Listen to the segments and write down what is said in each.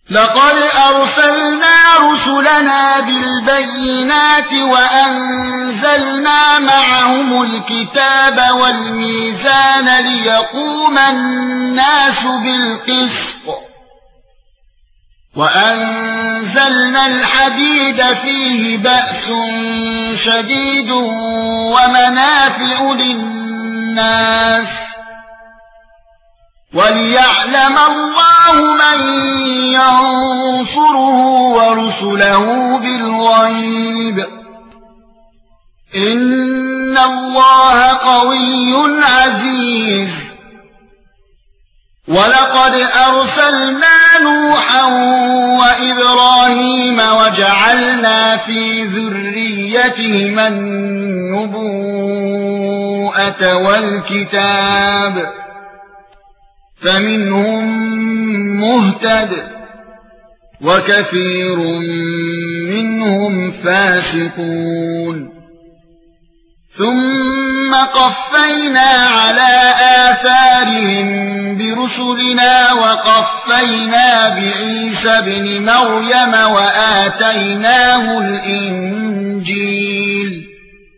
لقد أرسلنا رسلنا بالبينات وأنزلنا معهم الكتاب والميزان ليقوم الناس بالقسط وأنزلنا الحديد فيه بأس شديد ومنافع للناس وليعلم الله من ينصره ورسله بالغيب إن الله قوي عزيز ولقد أرسلنا نوحا وإبراهيم وجعلنا في ذريتهما النبوءة والكتاب فمنهم مهتد وكثير منهم فاسقون ثم قفينا على آثارهم برسلنا وقفينا بعيسى ابن مريم وآتيناه الإنجيل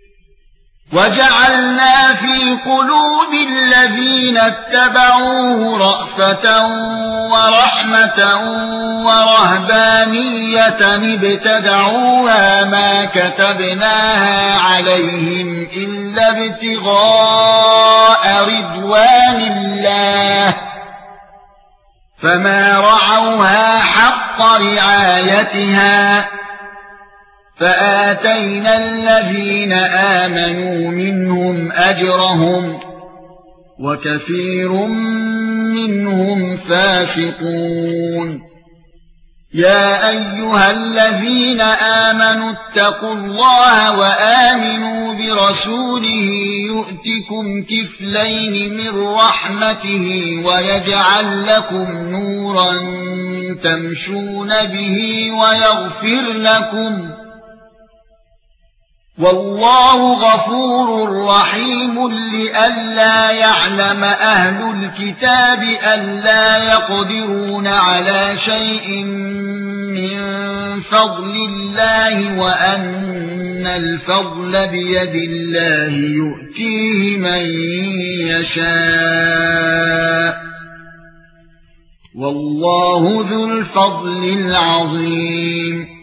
وجعلنا في قلوب الذين اتبعوه رأفة ورحمة ورهبانية ابتدعوها ما كتبناها عليهم إلا ابتغاء رضوان الله فما رعوها حق رعايتها فآتينا الذين آمنوا منهم أجرهم وكثير منهم فاسقون يا أيها الذين آمنوا اتقوا الله وآمنوا برسوله يؤتكم كفلين من رحمته ويجعل لكم نورا تمشون به ويغفر لكم والله غفور رحيم لئلا يعلم أهل الكتاب ألا يقدرون على شيء من فضل الله وأن الفضل بيد الله يؤتيه من يشاء والله ذو الفضل العظيم